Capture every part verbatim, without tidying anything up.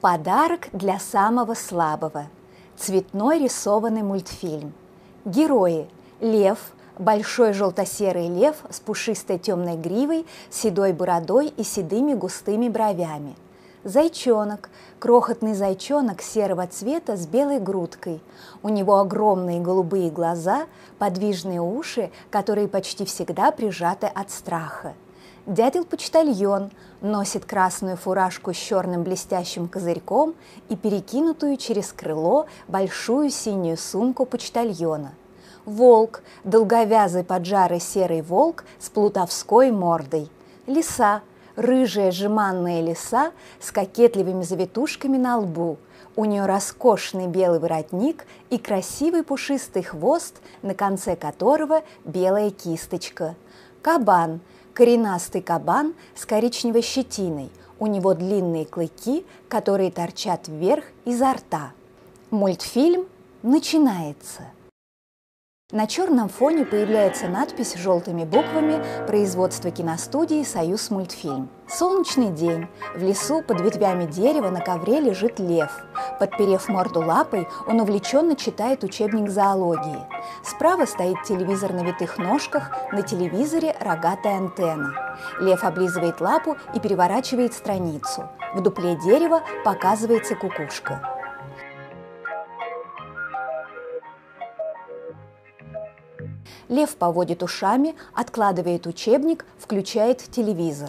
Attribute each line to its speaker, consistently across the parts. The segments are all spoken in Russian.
Speaker 1: Подарок для самого слабого. Цветной рисованный мультфильм. Герои: лев, большой желто-серый лев с пушистой темной гривой, седой бородой и седыми густыми бровями. Зайчонок, крохотный зайчонок серого цвета с белой грудкой. У него огромные голубые глаза, подвижные уши, которые почти всегда прижаты от страха. Дятел-почтальон носит красную фуражку с черным блестящим козырьком и перекинутую через крыло большую синюю сумку почтальона. Волк, долговязый поджарый серый волк с плутовской мордой. Лиса, рыжая жеманная лиса с кокетливыми завитушками на лбу. У нее роскошный белый воротник и красивый пушистый хвост, на конце которого белая кисточка. Кабан, коренастый кабан с коричневой щетиной. У него длинные клыки, которые торчат вверх изо рта. Мультфильм начинается. На черном фоне появляется надпись желтыми буквами «Производство киностудии «Союзмультфильм». Солнечный день. В лесу под ветвями дерева на ковре лежит лев. Подперев морду лапой, он увлеченно читает учебник зоологии. Справа стоит телевизор на витых ножках, на телевизоре рогатая антенна. Лев облизывает лапу и переворачивает страницу. В дупле дерева показывается кукушка. Лев поводит ушами, откладывает учебник, включает телевизор.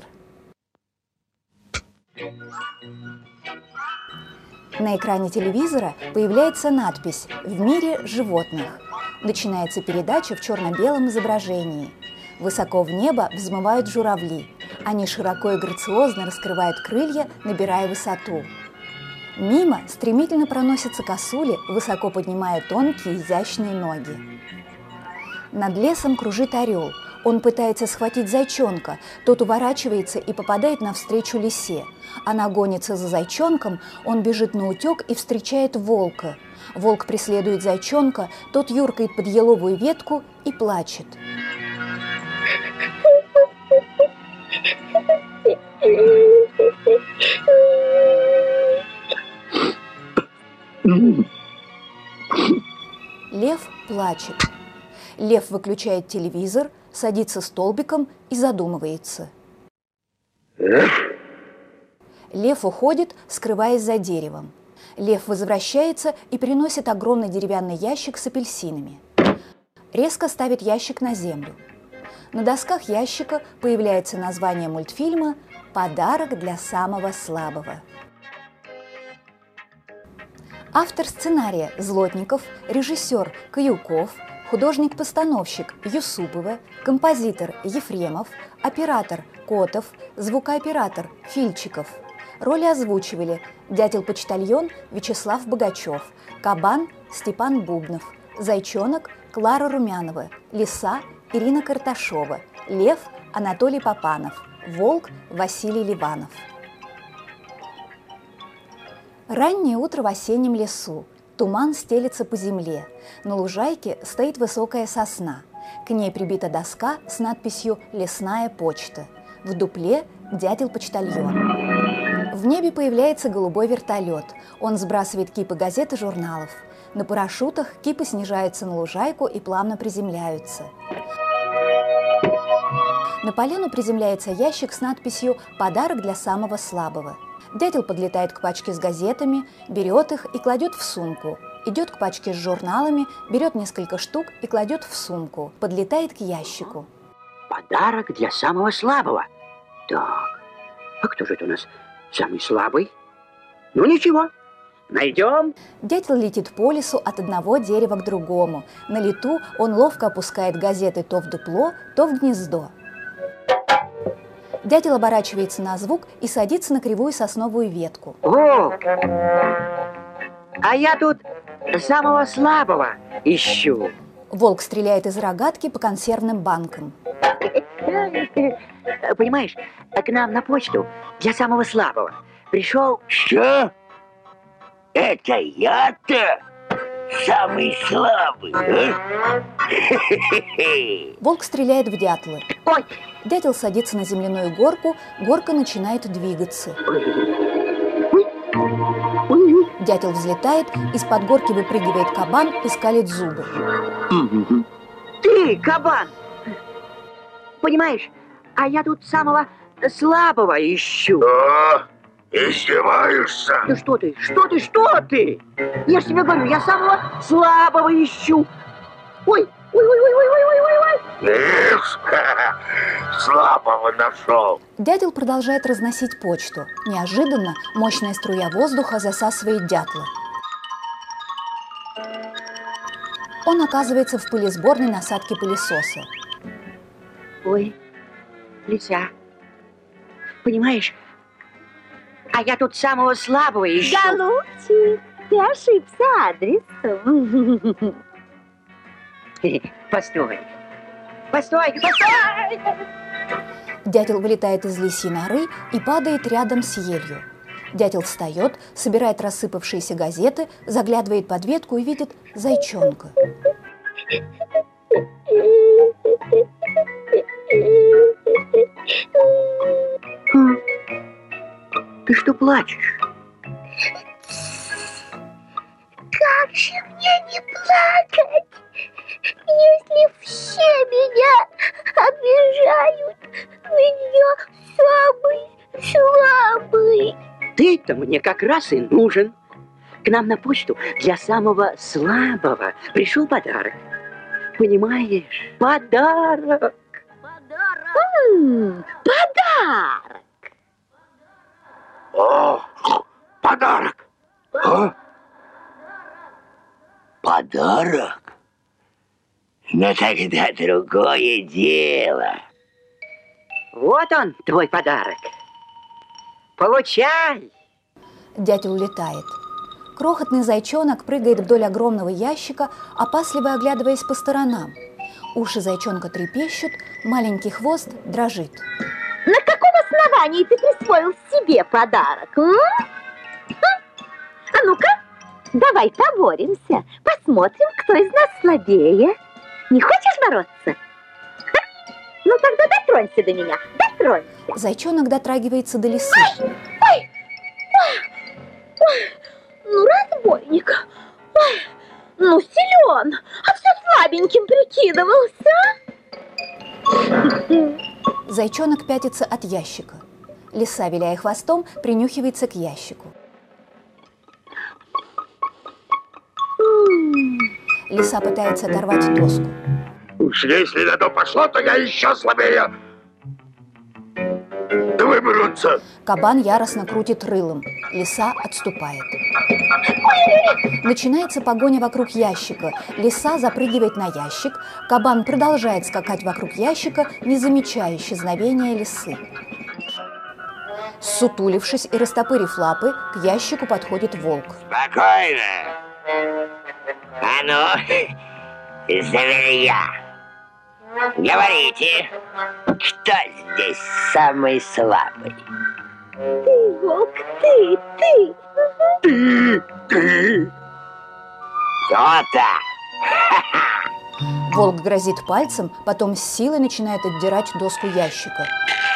Speaker 1: На экране телевизора появляется надпись «В мире животных». Начинается передача в черно-белом изображении. Высоко в небо взмывают журавли. Они широко и грациозно раскрывают крылья, набирая высоту. Мимо стремительно проносятся косули, высоко поднимая тонкие изящные ноги. Над лесом кружит орел. Он пытается схватить зайчонка. Тот уворачивается и попадает навстречу лисе. Она гонится за зайчонком, он бежит наутек и встречает волка. Волк преследует зайчонка, тот юркает под еловую ветку и плачет. Лев плачет. Лев выключает телевизор, садится столбиком и задумывается. Лев уходит, скрываясь за деревом. Лев возвращается и приносит огромный деревянный ящик с апельсинами. Резко ставит ящик на землю. На досках ящика появляется название мультфильма «Подарок для самого слабого». Автор сценария – Злотников, режиссер – Каюков, художник-постановщик Юсупова, композитор Ефремов, оператор Котов, звукооператор Фильчиков. Роли озвучивали Дятел-почтальон Вячеслав Богачев, Кабан Степан Бубнов, Зайчонок Клара Румянова, Лиса Ирина Карташова, Лев Анатолий Попанов, Волк Василий Ливанов. Раннее утро в осеннем лесу. Туман стелется по земле. На лужайке стоит высокая сосна. К ней прибита доска с надписью «Лесная почта». В дупле дятел-почтальон. В небе появляется голубой вертолет. Он сбрасывает кипы газет и журналов. На парашютах кипы снижаются на лужайку и плавно приземляются. На поляну приземляется ящик с надписью «Подарок для самого слабого». Дятел подлетает к пачке с газетами, берет их и кладет в сумку. Идет к пачке с журналами, берет несколько штук и кладет в сумку. Подлетает к ящику.
Speaker 2: Подарок для самого слабого. Так, а кто же это у нас самый слабый? Ну ничего, найдем.
Speaker 1: Дятел летит по лесу от одного дерева к другому. На лету он ловко опускает газеты то в дупло, то в гнездо. Дятел оборачивается на звук и садится на кривую сосновую ветку.
Speaker 2: Волк! А я тут самого слабого ищу.
Speaker 1: Волк стреляет из рогатки по консервным банкам.
Speaker 2: Понимаешь, к нам на почту для самого слабого пришел...
Speaker 3: Что? Это я-то самый слабый, а?
Speaker 1: Волк стреляет в дятла.
Speaker 2: Ой!
Speaker 1: Дятел садится на земляную горку, горка начинает двигаться. Дятел взлетает, из-под горки выпрыгивает кабан и скалит зубы.
Speaker 2: Ты, кабан! Понимаешь, а я тут самого слабого ищу.
Speaker 3: Что? Издеваешься?
Speaker 2: Да что ты, что ты, что ты? Я ж тебе говорю, я самого слабого ищу. Ой, ой, ой, ой, ой, ой, ой, ой, ой.
Speaker 3: Видишь? Слабого нашел.
Speaker 1: Дятел продолжает разносить почту. Неожиданно мощная струя воздуха засасывает дятла. Он оказывается в пылесборной насадке пылесоса.
Speaker 2: Ой, лиса. Понимаешь, а я тут самого слабого ищу.
Speaker 4: Голубчик, ты ошибся адресом.
Speaker 2: Постой. Постой, постой!
Speaker 1: Дятел вылетает из лисьей норы и падает рядом с елью. Дятел встает, собирает рассыпавшиеся газеты, заглядывает под ветку и видит зайчонка.
Speaker 2: Ты что плачешь?
Speaker 4: Как же мне не плакать, если все меня обижают? Ведь я самый слабый.
Speaker 2: Ты-то мне как раз и нужен. К нам на почту для самого слабого пришел подарок. Понимаешь? Подарок.
Speaker 4: М, Подарок.
Speaker 3: О, подарок. А? Подарок? Ну тогда другое дело.
Speaker 2: Вот он, твой подарок. Получай.
Speaker 1: Дятел улетает. Крохотный зайчонок прыгает вдоль огромного ящика, опасливо оглядываясь по сторонам. Уши зайчонка трепещут, маленький хвост дрожит.
Speaker 4: На каком основании ты присвоил себе подарок? М? А ну-ка, давай поборемся. Посмотрим, кто из нас слабее. Не хочешь бороться? Ха? Ну тогда дотронься до меня. Дотронься.
Speaker 1: Зайчонок дотрагивается до лисы.
Speaker 4: Ой, ой, ой, ну разбойник. Ой, ну силен, а все слабеньким прикидывался.
Speaker 1: Зайчонок пятится от ящика. Лиса, виляя хвостом, принюхивается к ящику. Лиса пытается оторвать доску.
Speaker 3: Уж если на то пошло, то я еще слабее. Да выберутся.
Speaker 1: Кабан яростно крутит рылом. Лиса отступает. Начинается погоня вокруг ящика. Лиса запрыгивает на ящик. Кабан продолжает скакать вокруг ящика, не замечая исчезновения лисы. Сутулившись и растопырив лапы, к ящику подходит волк.
Speaker 3: Спокойно. А ну, зверя. Говорите, кто здесь самый слабый?
Speaker 4: Ты, волк, ты, ты.
Speaker 3: Ты, ты. Кто-то.
Speaker 1: Волк грозит пальцем, потом с силой начинает отдирать доску ящика.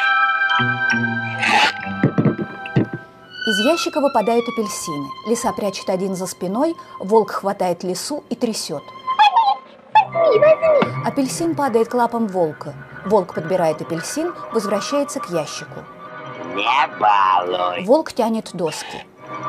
Speaker 1: Из ящика выпадают апельсины. Лиса прячет один за спиной, волк хватает лису и трясет.
Speaker 4: Возьми, возьми.
Speaker 1: Апельсин падает к лапам волка. Волк подбирает апельсин, возвращается к ящику.
Speaker 3: Не балуй.
Speaker 1: Волк тянет доски.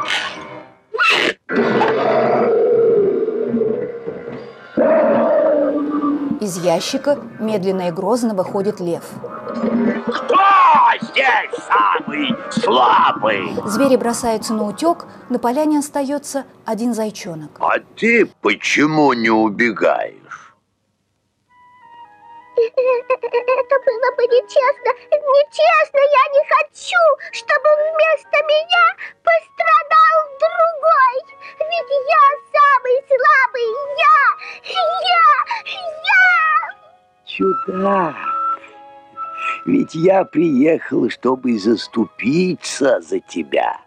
Speaker 1: Из ящика медленно и грозно выходит лев.
Speaker 3: Кто здесь самый слабый?
Speaker 1: Звери бросаются на утек, на поляне остается один зайчонок.
Speaker 3: А ты почему не убегаешь?
Speaker 4: Это было бы нечестно. Нечестно, я не хочу, чтобы вместо меня пострадал другой. Ведь я самый слабый. Я, я, я.
Speaker 3: Чудак. Ведь я приехал, чтобы заступиться за тебя.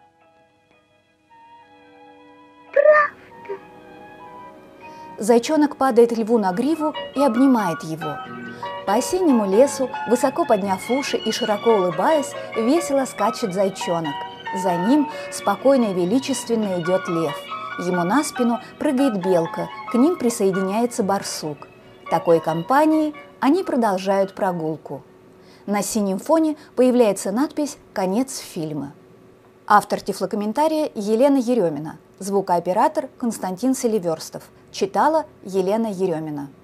Speaker 1: Зайчонок падает льву на гриву и обнимает его. По осеннему лесу, высоко подняв уши и широко улыбаясь, весело скачет зайчонок. За ним спокойно и величественно идет лев. Ему на спину прыгает белка, к ним присоединяется барсук. Такой компанией они продолжают прогулку. На синем фоне появляется надпись «Конец фильма». Автор тифлокомментария Елена Еремина, звукооператор Константин Селиверстов. Читала Елена Еремина.